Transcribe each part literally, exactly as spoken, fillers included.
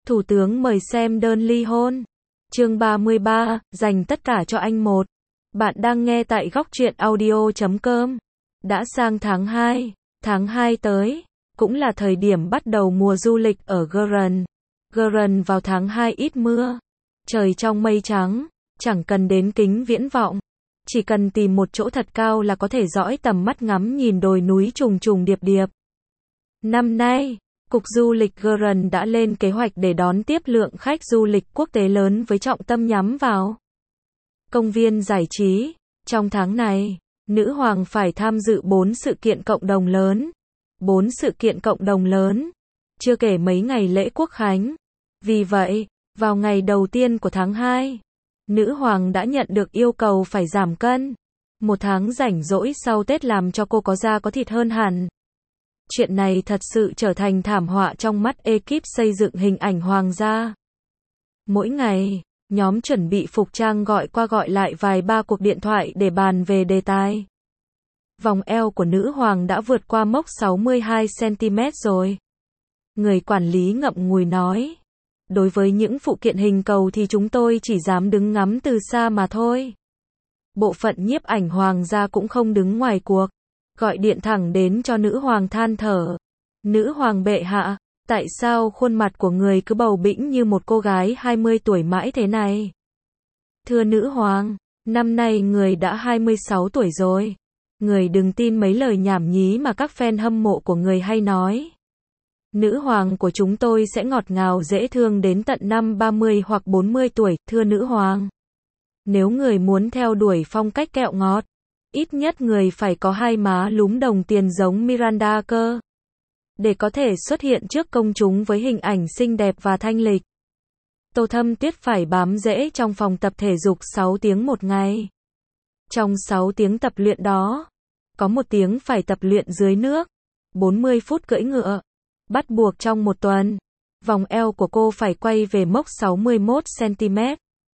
Thủ tướng mời xem đơn ly hôn. Chương ba mươi ba, dành tất cả cho anh một. Bạn đang nghe tại góc truyện audio chấm com. Đã sang tháng hai, tháng hai tới, cũng là thời điểm bắt đầu mùa du lịch ở Gurun. Gurun vào tháng hai ít mưa, trời trong mây trắng, chẳng cần đến kính viễn vọng. Chỉ cần tìm một chỗ thật cao là có thể dõi tầm mắt ngắm nhìn đồi núi trùng trùng điệp điệp. Năm nay, Cục Du lịch Gurun đã lên kế hoạch để đón tiếp lượng khách du lịch quốc tế lớn với trọng tâm nhắm vào công viên giải trí. Trong tháng này, nữ hoàng phải tham dự bốn sự kiện cộng đồng lớn. bốn sự kiện cộng đồng lớn, chưa kể mấy ngày lễ quốc khánh. Vì vậy, vào ngày đầu tiên của tháng hai, nữ hoàng đã nhận được yêu cầu phải giảm cân. Một tháng rảnh rỗi sau Tết làm cho cô có da có thịt hơn hẳn. Chuyện này thật sự trở thành thảm họa trong mắt ekip xây dựng hình ảnh hoàng gia. Mỗi ngày, nhóm chuẩn bị phục trang gọi qua gọi lại vài ba cuộc điện thoại để bàn về đề tài. Vòng eo của nữ hoàng đã vượt qua mốc sáu mươi hai xăng ti mét rồi. Người quản lý ngậm ngùi nói. Đối với những phụ kiện hình cầu thì chúng tôi chỉ dám đứng ngắm từ xa mà thôi. Bộ phận nhiếp ảnh hoàng gia cũng không đứng ngoài cuộc. Gọi điện thẳng đến cho nữ hoàng than thở. Nữ hoàng bệ hạ, tại sao khuôn mặt của người cứ bầu bĩnh như một cô gái hai mươi tuổi mãi thế này? Thưa nữ hoàng, năm nay người đã hai mươi sáu tuổi rồi. Người đừng tin mấy lời nhảm nhí mà các fan hâm mộ của người hay nói. Nữ hoàng của chúng tôi sẽ ngọt ngào dễ thương đến tận năm ba mươi hoặc bốn mươi tuổi, thưa nữ hoàng. Nếu người muốn theo đuổi phong cách kẹo ngọt, ít nhất người phải có hai má lúm đồng tiền giống Miranda cơ. Để có thể xuất hiện trước công chúng với hình ảnh xinh đẹp và thanh lịch. Tô Thâm Tuyết phải bám rễ trong phòng tập thể dục sáu tiếng một ngày. Trong sáu tiếng tập luyện đó, có một tiếng phải tập luyện dưới nước, bốn mươi phút cưỡi ngựa. Bắt buộc trong một tuần, vòng eo của cô phải quay về mốc sáu mươi mốt xăng ti mét.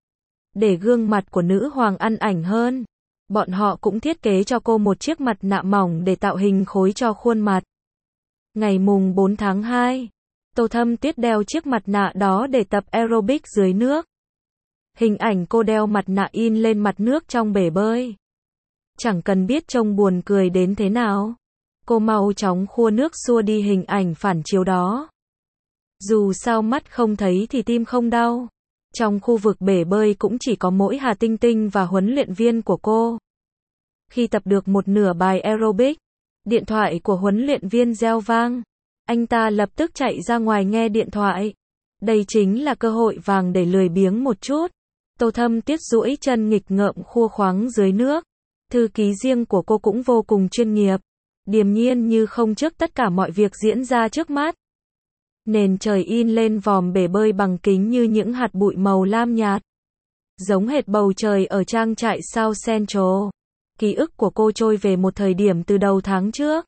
Để gương mặt của nữ hoàng ăn ảnh hơn, bọn họ cũng thiết kế cho cô một chiếc mặt nạ mỏng để tạo hình khối cho khuôn mặt. Ngày mùng bốn tháng hai, Tô Thâm Tuyết đeo chiếc mặt nạ đó để tập aerobic dưới nước. Hình ảnh cô đeo mặt nạ in lên mặt nước trong bể bơi. Chẳng cần biết trông buồn cười đến thế nào, cô mau chóng khua nước xua đi hình ảnh phản chiếu đó. Dù sao mắt không thấy thì tim không đau. Trong khu vực bể bơi cũng chỉ có mỗi Hà Tinh Tinh và huấn luyện viên của cô. Khi tập được một nửa bài aerobic, điện thoại của huấn luyện viên reo vang. Anh ta lập tức chạy ra ngoài nghe điện thoại. Đây chính là cơ hội vàng để lười biếng một chút. Tô Thâm Tuyết duỗi chân nghịch ngợm khua khoáng dưới nước. Thư ký riêng của cô cũng vô cùng chuyên nghiệp, điềm nhiên như không trước tất cả mọi việc diễn ra trước mắt. Nền trời in lên vòm bể bơi bằng kính như những hạt bụi màu lam nhạt, giống hệt bầu trời ở trang trại South Central. Ký ức của cô trôi về một thời điểm từ đầu tháng trước.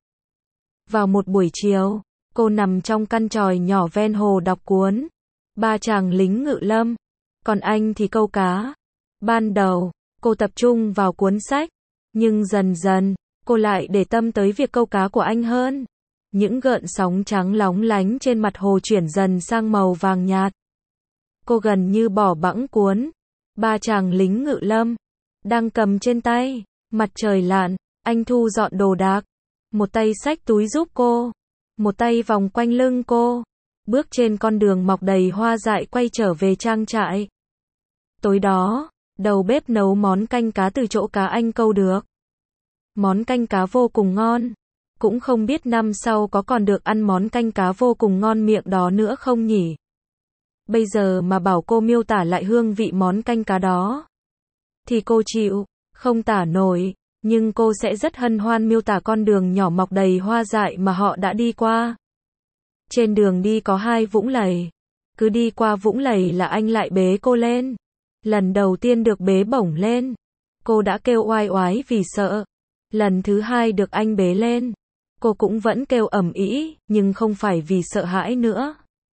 Vào một buổi chiều, cô nằm trong căn tròi nhỏ ven hồ đọc cuốn Ba chàng lính ngự lâm, còn anh thì câu cá. Ban đầu, cô tập trung vào cuốn sách, nhưng dần dần, cô lại để tâm tới việc câu cá của anh hơn. Những gợn sóng trắng lóng lánh trên mặt hồ chuyển dần sang màu vàng nhạt. Cô gần như bỏ bẵng cuốn Ba chàng lính ngự lâm đang cầm trên tay. Mặt trời lặn, anh thu dọn đồ đạc, một tay xách túi giúp cô, một tay vòng quanh lưng cô, bước trên con đường mọc đầy hoa dại quay trở về trang trại. Tối đó, đầu bếp nấu món canh cá từ chỗ cá anh câu được. Món canh cá vô cùng ngon. Cũng không biết năm sau có còn được ăn món canh cá vô cùng ngon miệng đó nữa không nhỉ? Bây giờ mà bảo cô miêu tả lại hương vị món canh cá đó, thì cô chịu, không tả nổi, nhưng cô sẽ rất hân hoan miêu tả con đường nhỏ mọc đầy hoa dại mà họ đã đi qua. Trên đường đi có hai vũng lầy. Cứ đi qua vũng lầy là anh lại bế cô lên. Lần đầu tiên được bế bổng lên, cô đã kêu oai oái vì sợ. Lần thứ hai được anh bế lên, cô cũng vẫn kêu ầm ĩ, nhưng không phải vì sợ hãi nữa.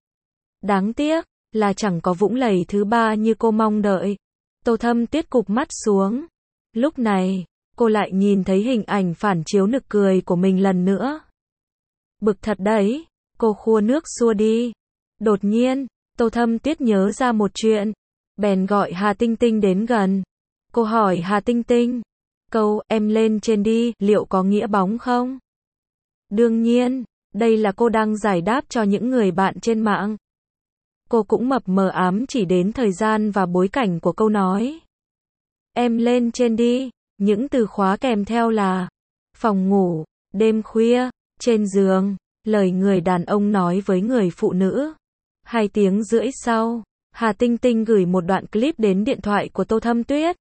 Đáng tiếc là chẳng có vũng lầy thứ ba như cô mong đợi. Tô Thâm Tuyết cụp mắt xuống. Lúc này, cô lại nhìn thấy hình ảnh phản chiếu nực cười của mình lần nữa. Bực thật đấy, cô khua nước xua đi. Đột nhiên, Tô Thâm Tuyết nhớ ra một chuyện, bèn gọi Hà Tinh Tinh đến gần. Cô hỏi Hà Tinh Tinh, câu em lên trên đi, liệu có nghĩa bóng không? Đương nhiên, đây là cô đang giải đáp cho những người bạn trên mạng. Cô cũng mập mờ ám chỉ đến thời gian và bối cảnh của câu nói. Em lên trên đi, những từ khóa kèm theo là phòng ngủ, đêm khuya, trên giường, lời người đàn ông nói với người phụ nữ. Hai tiếng rưỡi sau, Hà Tinh Tinh gửi một đoạn clip đến điện thoại của Tô Thâm Tuyết.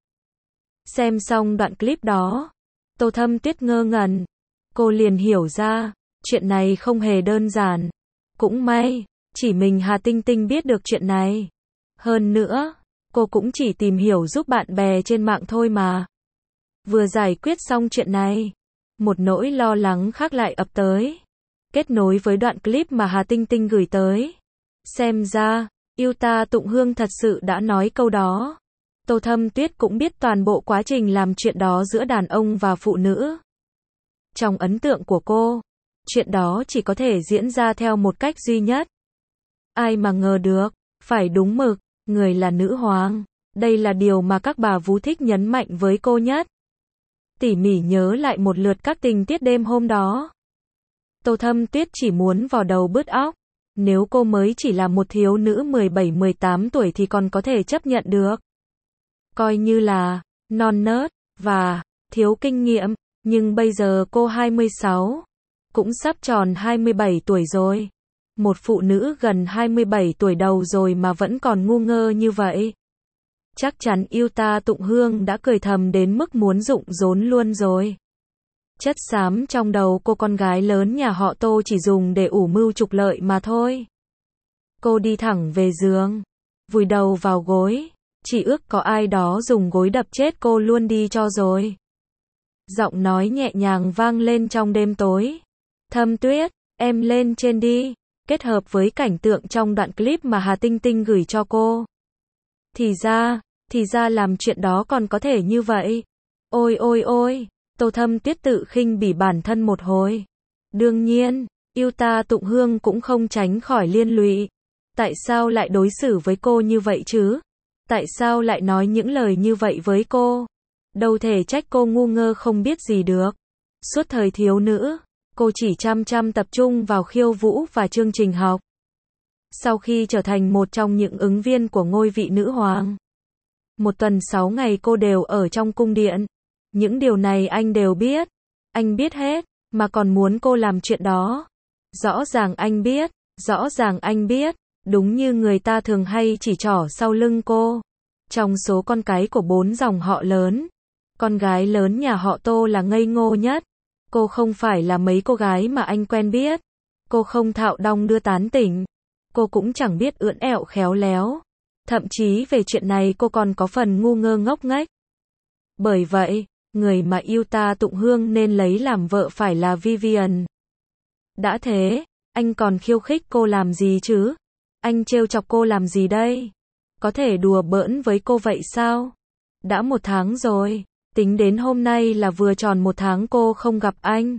Xem xong đoạn clip đó, Tô Thâm Tuyết ngơ ngẩn. Cô liền hiểu ra, chuyện này không hề đơn giản. Cũng may, chỉ mình Hà Tinh Tinh biết được chuyện này. Hơn nữa, cô cũng chỉ tìm hiểu giúp bạn bè trên mạng thôi mà. Vừa giải quyết xong chuyện này, một nỗi lo lắng khác lại ập tới. Kết nối với đoạn clip mà Hà Tinh Tinh gửi tới. Xem ra, yêu ta Tụng Hương thật sự đã nói câu đó. Tô Thâm Tuyết cũng biết toàn bộ quá trình làm chuyện đó giữa đàn ông và phụ nữ. Trong ấn tượng của cô, chuyện đó chỉ có thể diễn ra theo một cách duy nhất. Ai mà ngờ được, phải đúng mực, người là nữ hoàng. Đây là điều mà các bà vú thích nhấn mạnh với cô nhất. Tỉ mỉ nhớ lại một lượt các tình tiết đêm hôm đó. Tô Thâm Tuyết chỉ muốn vò đầu bứt óc. Nếu cô mới chỉ là một thiếu nữ mười bảy mười tám tuổi thì còn có thể chấp nhận được. Coi như là non nớt và thiếu kinh nghiệm, nhưng bây giờ cô hai mươi sáu, cũng sắp tròn hai mươi bảy tuổi rồi. Một phụ nữ gần hai mươi bảy tuổi đầu rồi mà vẫn còn ngu ngơ như vậy. Chắc chắn yêu ta Tụng Hương đã cười thầm đến mức muốn rụng rốn luôn rồi. Chất xám trong đầu cô con gái lớn nhà họ Tô chỉ dùng để ủ mưu trục lợi mà thôi. Cô đi thẳng về giường, vùi đầu vào gối, chỉ ước có ai đó dùng gối đập chết cô luôn đi cho rồi. Giọng nói nhẹ nhàng vang lên trong đêm tối. Thâm Tuyết, em lên trên đi, kết hợp với cảnh tượng trong đoạn clip mà Hà Tinh Tinh gửi cho cô. Thì ra, thì ra làm chuyện đó còn có thể như vậy. Ôi ôi ôi, Tô Thâm Tuyết tự khinh bỉ bản thân một hồi. Đương nhiên, yêu ta Tụng Hương cũng không tránh khỏi liên lụy. Tại sao lại đối xử với cô như vậy chứ? Tại sao lại nói những lời như vậy với cô? Đâu thể trách cô ngu ngơ không biết gì được. Suốt thời thiếu nữ, cô chỉ chăm chăm tập trung vào khiêu vũ và chương trình học. Sau khi trở thành một trong những ứng viên của ngôi vị nữ hoàng, một tuần sáu ngày cô đều ở trong cung điện. Những điều này anh đều biết. Anh biết hết, mà còn muốn cô làm chuyện đó. Rõ ràng anh biết, rõ ràng anh biết. Đúng như người ta thường hay chỉ trỏ sau lưng cô. Trong số con cái của bốn dòng họ lớn, con gái lớn nhà họ Tô là ngây ngô nhất. Cô không phải là mấy cô gái mà anh quen biết. Cô không thạo đong đưa tán tỉnh. Cô cũng chẳng biết ưỡn ẹo khéo léo. Thậm chí về chuyện này cô còn có phần ngu ngơ ngốc nghếch. Bởi vậy, người mà yêu ta Tụng Hương nên lấy làm vợ phải là Vivian. Đã thế, anh còn khiêu khích cô làm gì chứ? Anh trêu chọc cô làm gì đây? Có thể đùa bỡn với cô vậy sao? Đã một tháng rồi, tính đến hôm nay là vừa tròn một tháng cô không gặp anh.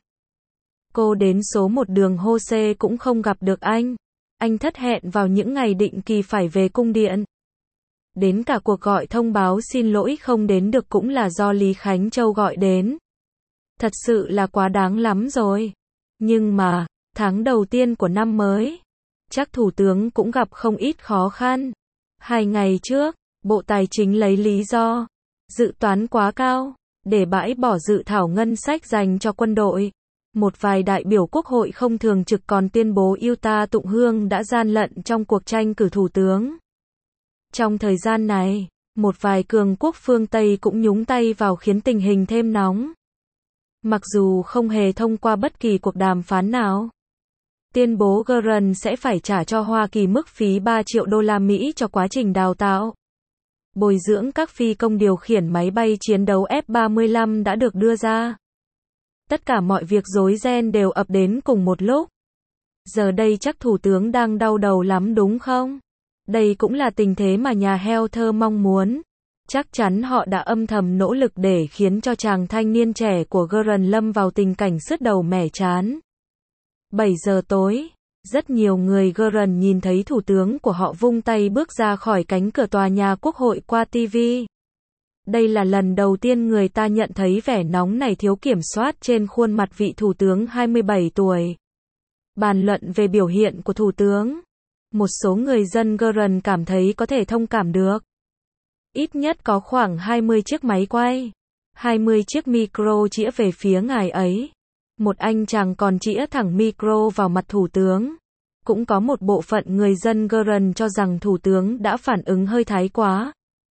Cô đến số một đường hô xê cũng không gặp được anh. Anh thất hẹn vào những ngày định kỳ phải về cung điện. Đến cả cuộc gọi thông báo xin lỗi không đến được cũng là do Lý Khánh Châu gọi đến. Thật sự là quá đáng lắm rồi. Nhưng mà, tháng đầu tiên của năm mới, chắc Thủ tướng cũng gặp không ít khó khăn. Hai ngày trước, Bộ Tài chính lấy lý do dự toán quá cao để bãi bỏ dự thảo ngân sách dành cho quân đội. Một vài đại biểu quốc hội không thường trực còn tuyên bố yêu ta Tụng Hương đã gian lận trong cuộc tranh cử thủ tướng. Trong thời gian này, một vài cường quốc phương Tây cũng nhúng tay vào khiến tình hình thêm nóng. Mặc dù không hề thông qua bất kỳ cuộc đàm phán nào, tuyên bố Iran sẽ phải trả cho Hoa Kỳ mức phí ba triệu đô la Mỹ cho quá trình đào tạo, bồi dưỡng các phi công điều khiển máy bay chiến đấu F ba mươi lăm đã được đưa ra. Tất cả mọi việc rối ren đều ập đến cùng một lúc. Giờ đây chắc Thủ tướng đang đau đầu lắm đúng không? Đây cũng là tình thế mà nhà heo thơ mong muốn. Chắc chắn họ đã âm thầm nỗ lực để khiến cho chàng thanh niên trẻ của Iran lâm vào tình cảnh sứt đầu mẻ trán. bảy giờ tối, Rất nhiều người Gordon nhìn thấy thủ tướng của họ vung tay bước ra khỏi cánh cửa tòa nhà quốc hội qua ti vi. Đây là lần đầu tiên người ta nhận thấy vẻ nóng này thiếu kiểm soát trên khuôn mặt vị thủ tướng hai mươi bảy tuổi. Bàn luận về biểu hiện của thủ tướng. Một số người dân Gordon cảm thấy có thể thông cảm được. Ít nhất có khoảng hai mươi chiếc máy quay, hai mươi chiếc micro chĩa về phía ngài ấy. Một anh chàng còn chĩa thẳng micro vào mặt thủ tướng. Cũng có một bộ phận người dân Gordon cho rằng thủ tướng đã phản ứng hơi thái quá.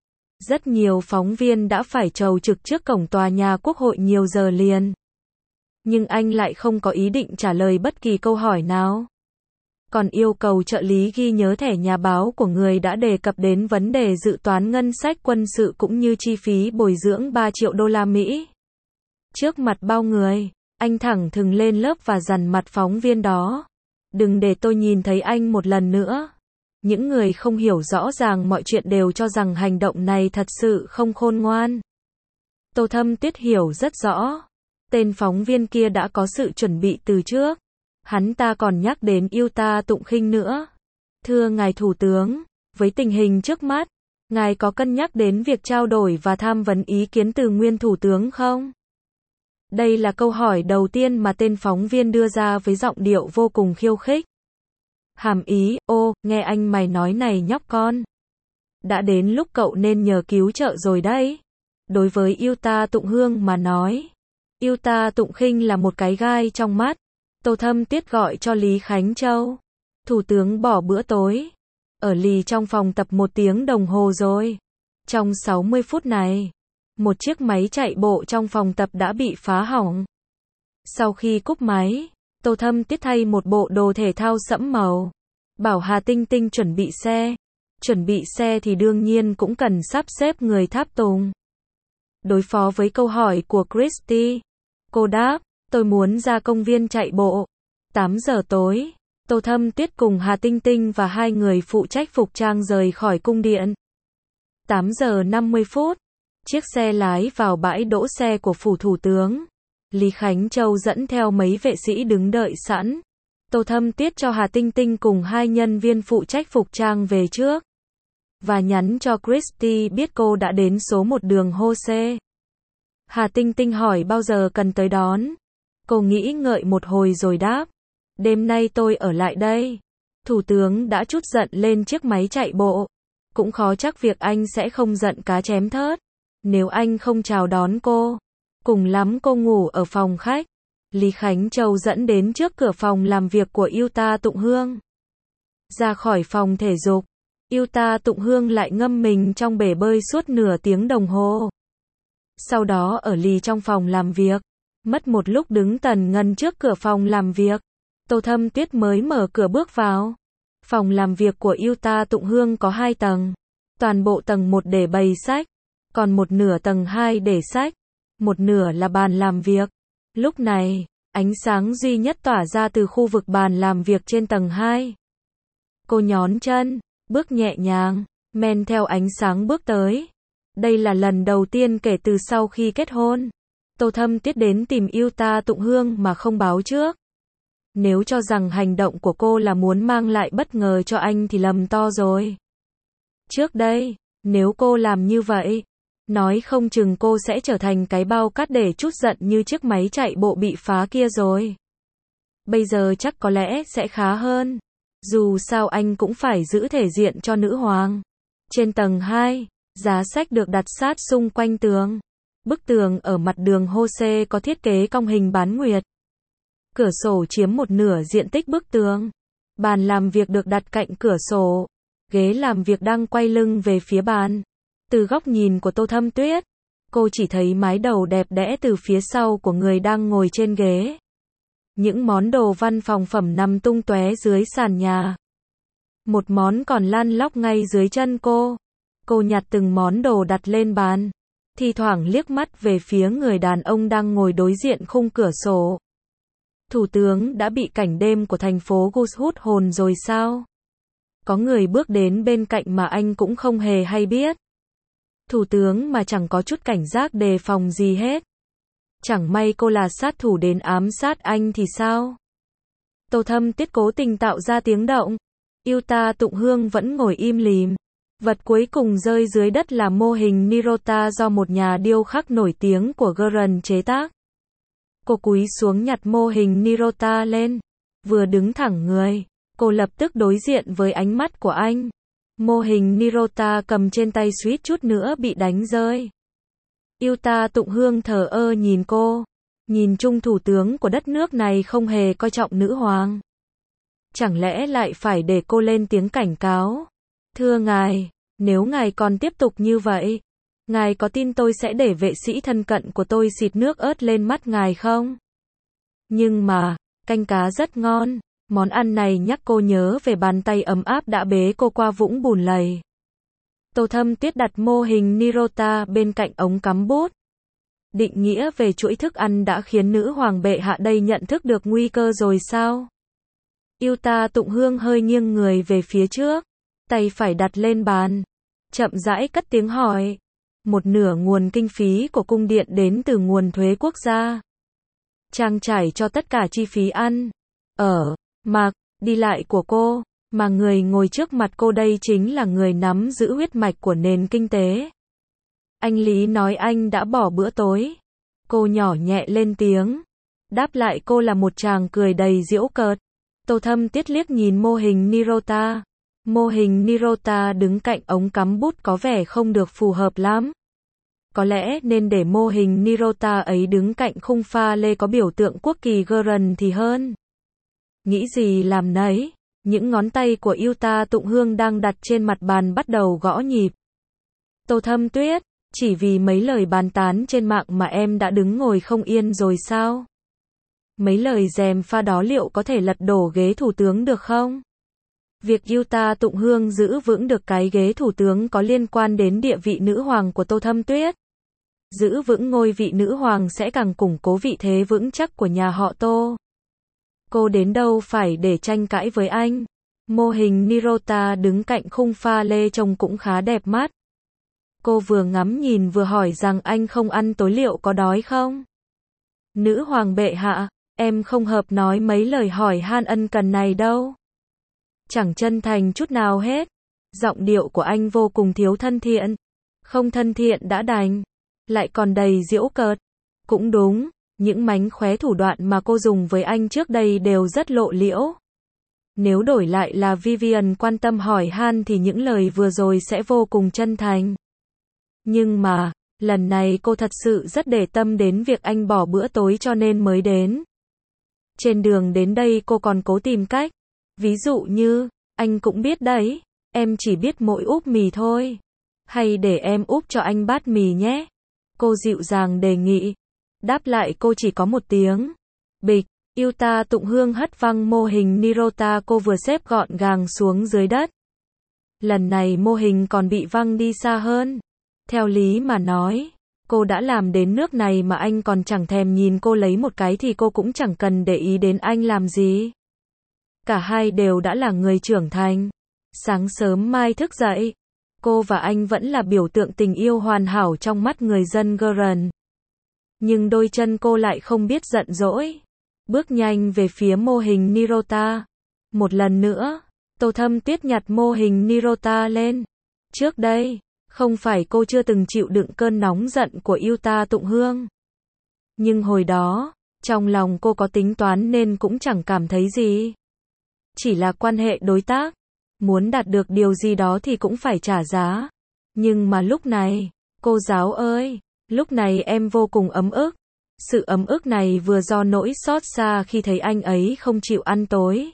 Rất nhiều phóng viên đã phải chầu trực trước cổng tòa nhà quốc hội nhiều giờ liền. Nhưng anh lại không có ý định trả lời bất kỳ câu hỏi nào. Còn yêu cầu trợ lý ghi nhớ thẻ nhà báo của người đã đề cập đến vấn đề dự toán ngân sách quân sự cũng như chi phí bồi dưỡng ba triệu đô la Mỹ. Trước mặt bao người, anh thẳng thừng lên lớp và dằn mặt phóng viên đó. Đừng để tôi nhìn thấy anh một lần nữa. Những người không hiểu rõ ràng mọi chuyện đều cho rằng hành động này thật sự không khôn ngoan. Tô Thâm Tuyết hiểu rất rõ. Tên phóng viên kia đã có sự chuẩn bị từ trước. Hắn ta còn nhắc đến yêu ta Tụng Khinh nữa. Thưa ngài thủ tướng, với tình hình trước mắt, ngài có cân nhắc đến việc trao đổi và tham vấn ý kiến từ nguyên thủ tướng không? Đây là câu hỏi đầu tiên mà tên phóng viên đưa ra với giọng điệu vô cùng khiêu khích. Hàm ý, ô, nghe anh mày nói này nhóc con. Đã đến lúc cậu nên nhờ cứu trợ rồi đấy. Đối với yêu ta Tụng Hương mà nói, yêu ta Tụng Khinh là một cái gai trong mắt. Tô Thâm Tuyết gọi cho Lý Khánh Châu. Thủ tướng bỏ bữa tối. Ở lì trong phòng tập một tiếng đồng hồ rồi. Trong sáu mươi phút này, một chiếc máy chạy bộ trong phòng tập đã bị phá hỏng. Sau khi cúp máy, Tô Thâm Tuyết thay một bộ đồ thể thao sẫm màu. Bảo Hà Tinh Tinh chuẩn bị xe. Chuẩn bị xe thì đương nhiên cũng cần sắp xếp người tháp tùng. Đối phó với câu hỏi của Christy, cô đáp, tôi muốn ra công viên chạy bộ. tám giờ tối, Tô Thâm Tuyết cùng Hà Tinh Tinh và hai người phụ trách phục trang rời khỏi cung điện. tám giờ năm mươi phút, chiếc xe lái vào bãi đỗ xe của phủ thủ tướng. Lý Khánh Châu dẫn theo mấy vệ sĩ đứng đợi sẵn. Tô Thâm Tuyết cho Hà Tinh Tinh cùng hai nhân viên phụ trách phục trang về trước. Và nhắn cho Christy biết cô đã đến số một đường Hose. Hà Tinh Tinh hỏi bao giờ cần tới đón. Cô nghĩ ngợi một hồi rồi đáp. Đêm nay tôi ở lại đây. Thủ tướng đã trút giận lên chiếc máy chạy bộ. Cũng khó chắc việc anh sẽ không giận cá chém thớt. Nếu anh không chào đón cô. Cùng lắm cô ngủ ở phòng khách. Lý Khánh Châu dẫn đến trước cửa phòng làm việc của yêu ta Tụng Hương. Ra khỏi phòng thể dục, yêu ta Tụng Hương lại ngâm mình trong bể bơi suốt nửa tiếng đồng hồ. Sau đó ở lì trong phòng làm việc. Mất một lúc đứng tần ngần trước cửa phòng làm việc. Tô Thâm Tuyết mới mở cửa bước vào. Phòng làm việc của yêu ta Tụng Hương có hai tầng. Toàn bộ tầng một để bày sách. Còn một nửa tầng hai để sách. Một nửa là bàn làm việc. Lúc này, ánh sáng duy nhất tỏa ra từ khu vực bàn làm việc trên tầng hai. Cô nhón chân, bước nhẹ nhàng, men theo ánh sáng bước tới. Đây là lần đầu tiên kể từ sau khi kết hôn. Tô Thâm Tuyết đến tìm yêu ta Tụng Hương mà không báo trước. Nếu cho rằng hành động của cô là muốn mang lại bất ngờ cho anh thì lầm to rồi. Trước đây, nếu cô làm như vậy, nói không chừng cô sẽ trở thành cái bao cát để trút giận như chiếc máy chạy bộ bị phá kia rồi. Bây giờ chắc có lẽ sẽ khá hơn. Dù sao anh cũng phải giữ thể diện cho nữ hoàng. Trên tầng hai, giá sách được đặt sát xung quanh tường. Bức tường ở mặt đường Hose có thiết kế cong hình bán nguyệt. Cửa sổ chiếm một nửa diện tích bức tường. Bàn làm việc được đặt cạnh cửa sổ. Ghế làm việc đang quay lưng về phía bàn. Từ góc nhìn của Tô Thâm Tuyết, cô chỉ thấy mái đầu đẹp đẽ từ phía sau của người đang ngồi trên ghế. Những món đồ văn phòng phẩm nằm tung tóe dưới sàn nhà. Một món còn lăn lóc ngay dưới chân cô. Cô nhặt từng món đồ đặt lên bàn. Thi thoảng liếc mắt về phía người đàn ông đang ngồi đối diện khung cửa sổ. Thủ tướng đã bị cảnh đêm của thành phố Gus hút hồn rồi sao? Có người bước đến bên cạnh mà anh cũng không hề hay biết. Thủ tướng mà chẳng có chút cảnh giác đề phòng gì hết. Chẳng may cô là sát thủ đến ám sát anh thì sao? Tô Thâm Tuyết cố tình tạo ra tiếng động. Yêu Ta Tụng Hương vẫn ngồi im lìm. Vật cuối cùng rơi dưới đất là mô hình Nirota do một nhà điêu khắc nổi tiếng của Gurren chế tác. Cô cúi xuống nhặt mô hình Nirota lên. Vừa đứng thẳng người, cô lập tức đối diện với ánh mắt của anh. Mô hình Nirota cầm trên tay suýt chút nữa bị đánh rơi. Yêu Ta Tụng Hương thờ ơ nhìn cô. Nhìn chung thủ tướng của đất nước này không hề coi trọng nữ hoàng. Chẳng lẽ lại phải để cô lên tiếng cảnh cáo? Thưa ngài, nếu ngài còn tiếp tục như vậy, ngài có tin tôi sẽ để vệ sĩ thân cận của tôi xịt nước ớt lên mắt ngài không? Nhưng mà, canh cá rất ngon. Món ăn này nhắc cô nhớ về bàn tay ấm áp đã bế cô qua vũng bùn lầy. Tô Thâm Tuyết đặt mô hình Nirota bên cạnh ống cắm bút. Định nghĩa về chuỗi thức ăn đã khiến nữ hoàng bệ hạ đây nhận thức được nguy cơ rồi sao? Yêu Ta Tụng Hương hơi nghiêng người về phía trước, tay phải đặt lên bàn, chậm rãi cất tiếng hỏi. Một nửa nguồn kinh phí của cung điện đến từ nguồn thuế quốc gia. Trang trải cho tất cả chi phí ăn, ở, mặc, đi lại của cô, mà người ngồi trước mặt cô đây chính là người nắm giữ huyết mạch của nền kinh tế. Anh Lý nói anh đã bỏ bữa tối. Cô nhỏ nhẹ lên tiếng. Đáp lại cô là một tràng cười đầy giễu cợt. Tô Thâm Tuyết liếc nhìn mô hình Nirota. Mô hình Nirota đứng cạnh ống cắm bút có vẻ không được phù hợp lắm. Có lẽ nên để mô hình Nirota ấy đứng cạnh khung pha lê có biểu tượng quốc kỳ Gurren thì hơn. Nghĩ gì làm nấy, những ngón tay của Yêu Ta Tụng Hương đang đặt trên mặt bàn bắt đầu gõ nhịp. Tô Thâm Tuyết, chỉ vì mấy lời bàn tán trên mạng mà em đã đứng ngồi không yên rồi sao? Mấy lời gièm pha đó liệu có thể lật đổ ghế thủ tướng được không? Việc Yêu Ta Tụng Hương giữ vững được cái ghế thủ tướng có liên quan đến địa vị nữ hoàng của Tô Thâm Tuyết. Giữ vững ngôi vị nữ hoàng sẽ càng củng cố vị thế vững chắc của nhà họ Tô. Cô đến đâu phải để tranh cãi với anh. Mô hình Nirota đứng cạnh khung pha lê trông cũng khá đẹp mắt. Cô vừa ngắm nhìn vừa hỏi rằng anh không ăn tối liệu có đói không? Nữ hoàng bệ hạ, em không hợp nói mấy lời hỏi han ân cần này đâu. Chẳng chân thành chút nào hết. Giọng điệu của anh vô cùng thiếu thân thiện. Không thân thiện đã đành, lại còn đầy giễu cợt. Cũng đúng, những mánh khóe thủ đoạn mà cô dùng với anh trước đây đều rất lộ liễu. Nếu đổi lại là Vivian quan tâm hỏi han thì những lời vừa rồi sẽ vô cùng chân thành. Nhưng mà, lần này cô thật sự rất để tâm đến việc anh bỏ bữa tối cho nên mới đến. Trên đường đến đây cô còn cố tìm cách. Ví dụ như, anh cũng biết đấy, em chỉ biết mỗi úp mì thôi. Hay để em úp cho anh bát mì nhé. Cô dịu dàng đề nghị. Đáp lại cô chỉ có một tiếng. Bịch, Yêu Ta Tụng Hương hất văng mô hình Nirota cô vừa xếp gọn gàng xuống dưới đất. Lần này mô hình còn bị văng đi xa hơn. Theo lý mà nói, cô đã làm đến nước này mà anh còn chẳng thèm nhìn cô lấy một cái thì cô cũng chẳng cần để ý đến anh làm gì. Cả hai đều đã là người trưởng thành. Sáng sớm mai thức dậy, cô và anh vẫn là biểu tượng tình yêu hoàn hảo trong mắt người dân Gurren. Nhưng đôi chân cô lại không biết giận dỗi. Bước nhanh về phía mô hình Nirota. Một lần nữa, Tô Thâm Tuyết nhặt mô hình Nirota lên. Trước đây, không phải cô chưa từng chịu đựng cơn nóng giận của Yêu Ta Tụng Hương. Nhưng hồi đó, trong lòng cô có tính toán nên cũng chẳng cảm thấy gì. Chỉ là quan hệ đối tác. Muốn đạt được điều gì đó thì cũng phải trả giá. Nhưng mà lúc này, cô giáo ơi, lúc này em vô cùng ấm ức. Sự ấm ức này vừa do nỗi xót xa khi thấy anh ấy không chịu ăn tối.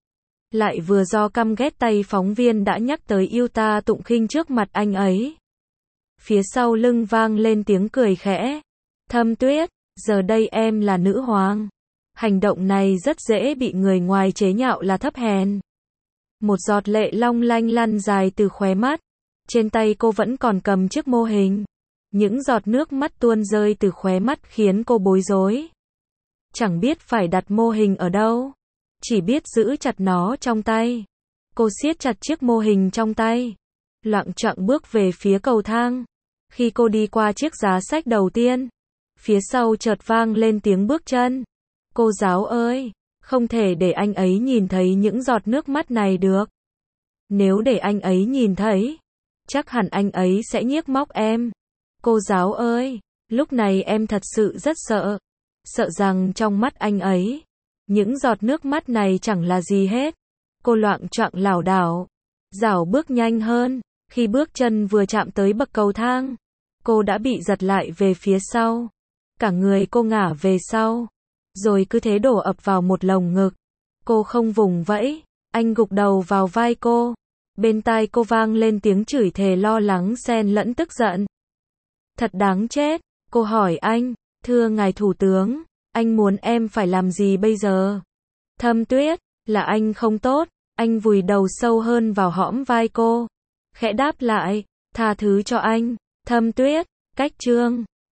Lại vừa do căm ghét tay phóng viên đã nhắc tới Yêu Ta Tụng khinh trước mặt anh ấy. Phía sau lưng vang lên tiếng cười khẽ. Thâm Tuyết, giờ đây em là nữ hoàng. Hành động này rất dễ bị người ngoài chế nhạo là thấp hèn. Một giọt lệ long lanh lăn dài từ khóe mắt. Trên tay cô vẫn còn cầm chiếc mô hình. Những giọt nước mắt tuôn rơi từ khóe mắt khiến cô bối rối. Chẳng biết phải đặt mô hình ở đâu. Chỉ biết giữ chặt nó trong tay. Cô siết chặt chiếc mô hình trong tay. Loạng choạng bước về phía cầu thang. Khi cô đi qua chiếc giá sách đầu tiên, phía sau chợt vang lên tiếng bước chân. Cô giáo ơi, Không thể để anh ấy nhìn thấy những giọt nước mắt này được. Nếu để anh ấy nhìn thấy, chắc hẳn anh ấy sẽ nhiếc móc em. Cô giáo ơi, lúc này em thật sự rất sợ. Sợ rằng trong mắt anh ấy, những giọt nước mắt này chẳng là gì hết. Cô loạng choạng lảo đảo, dảo bước nhanh hơn. Khi bước chân vừa chạm tới bậc cầu thang, cô đã bị giật lại về phía sau. Cả người cô ngả về sau, rồi cứ thế đổ ập vào một lồng ngực. Cô không vùng vẫy, anh gục đầu vào vai cô. Bên tai cô vang lên tiếng chửi thề lo lắng xen lẫn tức giận. Thật đáng chết, cô hỏi anh, thưa ngài thủ tướng, anh muốn em phải làm gì bây giờ? Thâm Tuyết, là anh không tốt, anh vùi đầu sâu hơn vào hõm vai cô. Khẽ đáp lại, tha thứ cho anh, Thâm Tuyết, cách chương.